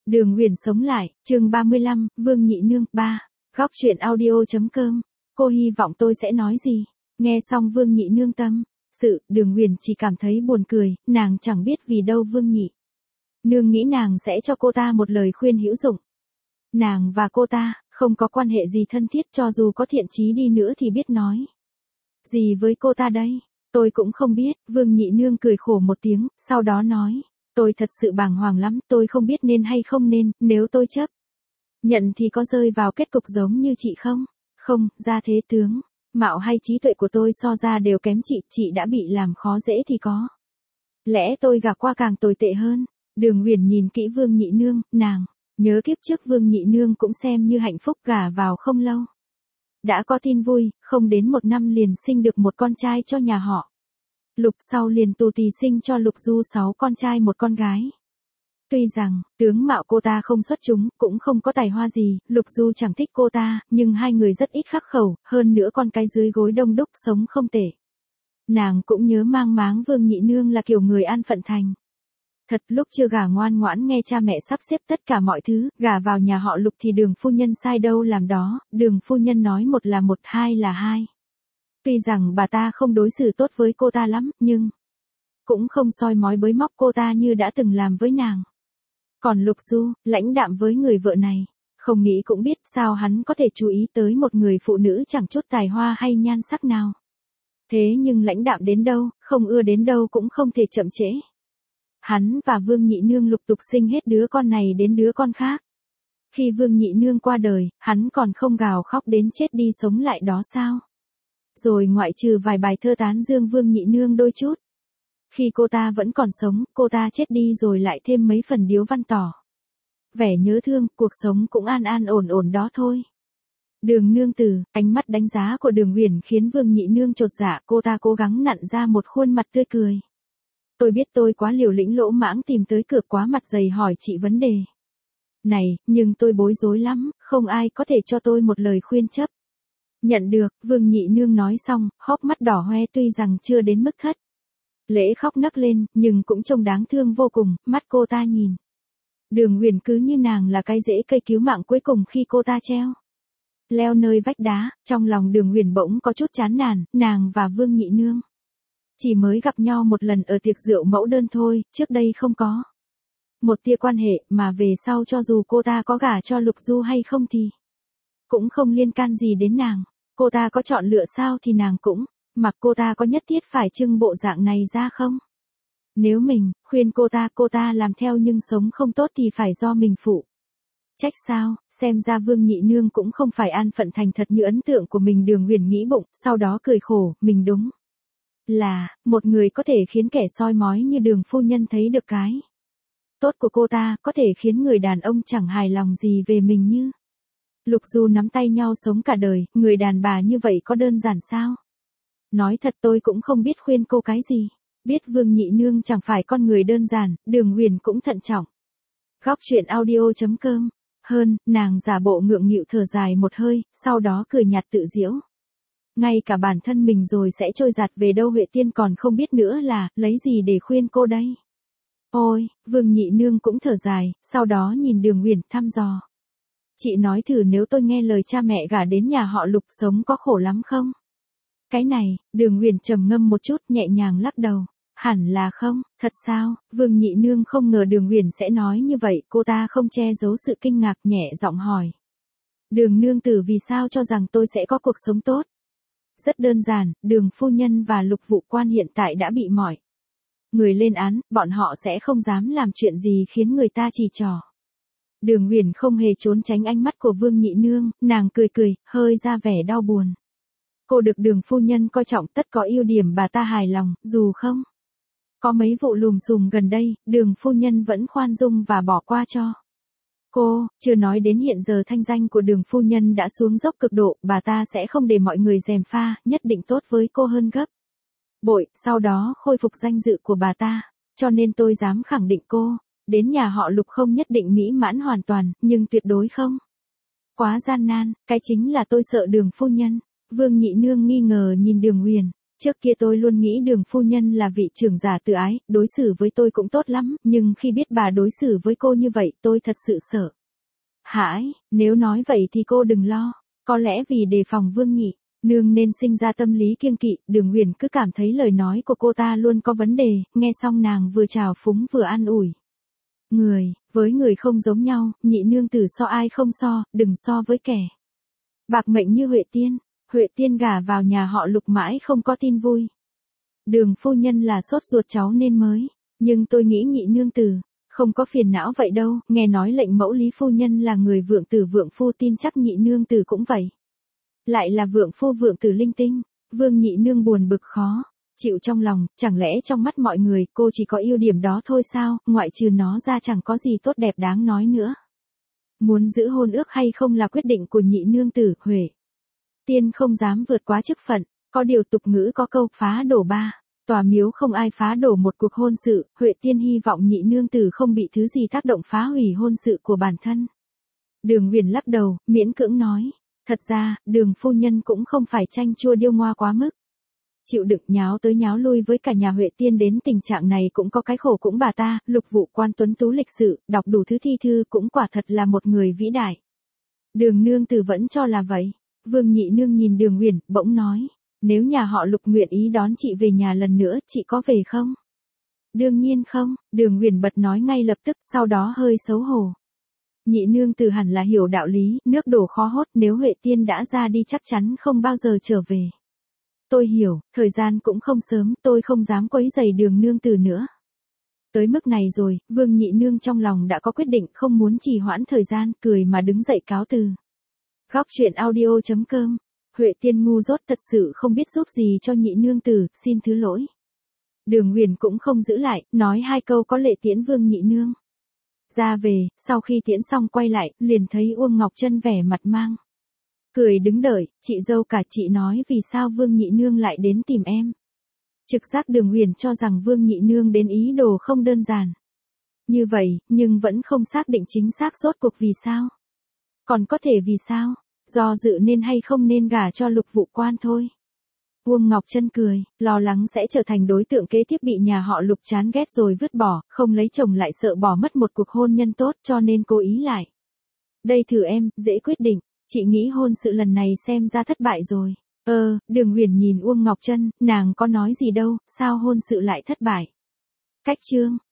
Đường Huyền sống lại, chương 35, Vương Nhị Nương, 3. Góc truyện audio.com. Cô hy vọng tôi sẽ nói gì? Nghe xong Vương Nhị Nương tâm sự, Đường Huyền chỉ cảm thấy buồn cười, nàng chẳng biết vì đâu Vương Nhị Nương nghĩ nàng sẽ cho cô ta một lời khuyên hữu dụng. Nàng và cô ta không có quan hệ gì thân thiết, cho dù có thiện chí đi nữa thì biết nói gì với cô ta đây? Tôi cũng không biết. Vương Nhị Nương cười khổ một tiếng, sau đó nói. Tôi thật sự bàng hoàng lắm, tôi không biết nên hay không nên, nếu tôi chấp nhận thì có rơi vào kết cục giống như chị không? Không, ra thế tướng, mạo hay trí tuệ của tôi so ra đều kém chị đã bị làm khó dễ thì có lẽ tôi gả qua càng tồi tệ hơn. Đường Huyền nhìn kỹ Vương Nhị Nương, nàng nhớ kiếp trước Vương Nhị Nương cũng xem như hạnh phúc, gả vào không lâu đã có tin vui, không đến 1 năm liền sinh được một con trai cho nhà họ Lục, sau liền tù tì sinh cho Lục Du 6 con trai 1 con gái. Tuy rằng, tướng mạo cô ta không xuất chúng, cũng không có tài hoa gì, Lục Du chẳng thích cô ta, nhưng hai người rất ít khắc khẩu, hơn nữa con cái dưới gối đông đúc sống không tệ. Nàng cũng nhớ mang máng Vương Nhị Nương là kiểu người an phận thành thật, lúc chưa gả ngoan ngoãn nghe cha mẹ sắp xếp tất cả mọi thứ, gả vào nhà họ Lục thì Đường phu nhân sai đâu làm đó, Đường phu nhân nói 1 là 1, 2 là 2. Tuy rằng bà ta không đối xử tốt với cô ta lắm, nhưng cũng không soi mói bới móc cô ta như đã từng làm với nàng. Còn Lục Du, lãnh đạm với người vợ này, không nghĩ cũng biết sao hắn có thể chú ý tới một người phụ nữ chẳng chút tài hoa hay nhan sắc nào. Thế nhưng lãnh đạm đến đâu, không ưa đến đâu cũng không thể chậm trễ. Hắn và Vương Nhị Nương lục tục sinh hết đứa con này đến đứa con khác. Khi Vương Nhị Nương qua đời, hắn còn không gào khóc đến chết đi sống lại đó sao? Rồi ngoại trừ vài bài thơ tán dương Vương Nhị Nương đôi chút. Khi cô ta vẫn còn sống, cô ta chết đi rồi lại thêm mấy phần điếu văn tỏ vẻ nhớ thương, cuộc sống cũng an an ổn ổn đó thôi. Đường nương tử, ánh mắt đánh giá của Đường Huyền khiến Vương Nhị Nương chột dạ, cô ta cố gắng nặn ra một khuôn mặt tươi cười. Tôi biết tôi quá liều lĩnh lỗ mãng tìm tới cửa quá mặt dày hỏi chị vấn đề này, nhưng tôi bối rối lắm, không ai có thể cho tôi một lời khuyên chấp nhận được. Vương Nhị Nương nói xong, hốc mắt đỏ hoe, tuy rằng chưa đến mức thất lễ khóc nấc lên, nhưng cũng trông đáng thương vô cùng. Mắt cô ta nhìn Đường Huyền cứ như nàng là cái rễ cây cứu mạng cuối cùng khi cô ta treo leo nơi vách đá. Trong lòng Đường Huyền bỗng có chút chán nản, nàng và Vương Nhị Nương chỉ mới gặp nhau một lần ở tiệc rượu mẫu đơn thôi, trước đây không có một tia quan hệ, mà về sau cho dù cô ta có gả cho Lục Du hay không thì cũng không liên can gì đến nàng. Cô ta có chọn lựa sao thì nàng cũng mặc, cô ta có nhất thiết phải trưng bộ dạng này ra không? Nếu mình khuyên cô ta làm theo nhưng sống không tốt thì phải do mình phụ trách sao? Xem ra Vương Nhị Nương cũng không phải an phận thành thật như ấn tượng của mình. Đường Huyền nghĩ bụng, sau đó cười khổ, mình đúng là một người có thể khiến kẻ soi mói như Đường phu nhân thấy được cái tốt của cô ta, có thể khiến người đàn ông chẳng hài lòng gì về mình như Lục Du nắm tay nhau sống cả đời. Người đàn bà như vậy có đơn giản sao? Nói thật tôi cũng không biết khuyên cô cái gì. Biết Vương Nhị Nương chẳng phải con người đơn giản, Đường Huyền cũng thận trọng. Góc truyện audio.com. Hơn, nàng giả bộ ngượng nghịu thở dài một hơi, sau đó cười nhạt tự giễu. Ngay cả bản thân mình rồi sẽ trôi giạt về đâu Huệ Tiên còn không biết nữa là, lấy gì để khuyên cô đây? Ôi, Vương Nhị Nương cũng thở dài, sau đó nhìn Đường Huyền thăm dò. Chị nói thử nếu tôi nghe lời cha mẹ gả đến nhà họ Lục sống có khổ lắm không? Cái này, Đường Huyền trầm ngâm một chút nhẹ nhàng lắc đầu. Hẳn là không, thật sao? Vương Nhị Nương không ngờ Đường Huyền sẽ nói như vậy, cô ta không che giấu sự kinh ngạc, nhẹ giọng hỏi. Đường nương tử vì sao cho rằng tôi sẽ có cuộc sống tốt? Rất đơn giản, Đường phu nhân và Lục vụ quan hiện tại đã bị mọi người lên án, bọn họ sẽ không dám làm chuyện gì khiến người ta chỉ trỏ. Đường Huyền không hề trốn tránh ánh mắt của Vương Nhị Nương, nàng cười cười, hơi ra vẻ đau buồn. Cô được Đường phu nhân coi trọng, tất có ưu điểm bà ta hài lòng, dù không có mấy vụ lùm xùm gần đây, Đường phu nhân vẫn khoan dung và bỏ qua cho cô. Chưa nói đến hiện giờ thanh danh của Đường phu nhân đã xuống dốc cực độ, bà ta sẽ không để mọi người gièm pha, nhất định tốt với cô hơn gấp bội, sau đó khôi phục danh dự của bà ta. Cho nên tôi dám khẳng định cô đến nhà họ Lục không nhất định mỹ mãn hoàn toàn, nhưng tuyệt đối không quá gian nan. Cái chính là tôi sợ Đường phu nhân. Vương Nhị Nương nghi ngờ nhìn Đường Huyền. Trước kia tôi luôn nghĩ Đường phu nhân là vị trưởng giả từ ái, đối xử với tôi cũng tốt lắm, nhưng khi biết bà đối xử với cô như vậy tôi thật sự sợ hãi, nếu nói vậy thì cô đừng lo, có lẽ vì đề phòng Vương Nhị Nương nên sinh ra tâm lý kiêng kỵ, Đường Huyền cứ cảm thấy lời nói của cô ta luôn có vấn đề, nghe xong nàng vừa trào phúng vừa an ủi. Người, với người không giống nhau, Nhị nương tử so ai không so, đừng so với kẻ bạc mệnh như Huệ Tiên gả vào nhà họ Lục mãi không có tin vui. Đường phu nhân là sốt ruột cháu nên mới, nhưng tôi nghĩ Nhị nương tử không có phiền não vậy đâu, nghe nói lệnh mẫu Lý phu nhân là người vượng tử vượng phu, tin chắc Nhị nương tử cũng vậy. Lại là vượng phu vượng tử linh tinh, Vương Nhị nương buồn bực khó chịu trong lòng, chẳng lẽ trong mắt mọi người cô chỉ có ưu điểm đó thôi sao, ngoại trừ nó ra chẳng có gì tốt đẹp đáng nói nữa. Muốn giữ hôn ước hay không là quyết định của Nhị nương tử. Huệ Tiên không dám vượt quá chức phận, có điều tục ngữ có câu phá đổ ba tòa miếu không ai phá đổ một cuộc hôn sự, Huệ Tiên hy vọng Nhị nương tử không bị thứ gì tác động phá hủy hôn sự của bản thân. Đường Huyền lắc đầu, miễn cưỡng nói, thật ra, Đường phu nhân cũng không phải chanh chua điêu ngoa quá mức. Chịu đựng nháo tới nháo lui với cả nhà Huệ Tiên đến tình trạng này cũng có cái khổ cũng bà ta, Lục Vụ Quan tuấn tú lịch sự, đọc đủ thứ thi thư cũng quả thật là một người vĩ đại. Đường nương tử vẫn cho là vậy. Vương Nhị nương nhìn Đường Huyền, bỗng nói, nếu nhà họ Lục nguyện ý đón chị về nhà lần nữa, chị có về không? Đương nhiên không, Đường Huyền bật nói ngay lập tức, sau đó hơi xấu hổ. Nhị nương tử hẳn là hiểu đạo lý, nước đổ khó hốt, nếu Huệ Tiên đã ra đi chắc chắn không bao giờ trở về. Tôi hiểu, thời gian cũng không sớm, tôi không dám quấy rầy Đường nương tử nữa. Tới mức này rồi, Vương Nhị nương trong lòng đã có quyết định, không muốn trì hoãn thời gian, cười mà đứng dậy cáo từ. Góc truyện audio.com. Huệ Tiên ngu dốt thật sự không biết giúp gì cho Nhị nương tử, xin thứ lỗi. Đường Huyền cũng không giữ lại, nói hai câu có lệ tiễn Vương Nhị nương ra về, sau khi tiễn xong quay lại, liền thấy Uông Ngọc Trân vẻ mặt mang cười đứng đợi, chị dâu cả, chị nói vì sao Vương Nhị nương lại đến tìm em. Trực giác Đường Huyền cho rằng Vương Nhị nương đến ý đồ không đơn giản như vậy, nhưng vẫn không xác định chính xác rốt cuộc vì sao. Còn có thể vì sao, do dự nên hay không nên gả cho Lục Vụ Quan thôi. Uông Ngọc Trân cười, lo lắng sẽ trở thành đối tượng kế tiếp bị nhà họ Lục chán ghét rồi vứt bỏ, không lấy chồng lại sợ bỏ mất một cuộc hôn nhân tốt cho nên cố ý lại. Đây thử em, dễ quyết định, chị nghĩ hôn sự lần này xem ra thất bại rồi. Đường Huyền nhìn Uông Ngọc Trân, nàng có nói gì đâu, sao hôn sự lại thất bại. Cách chương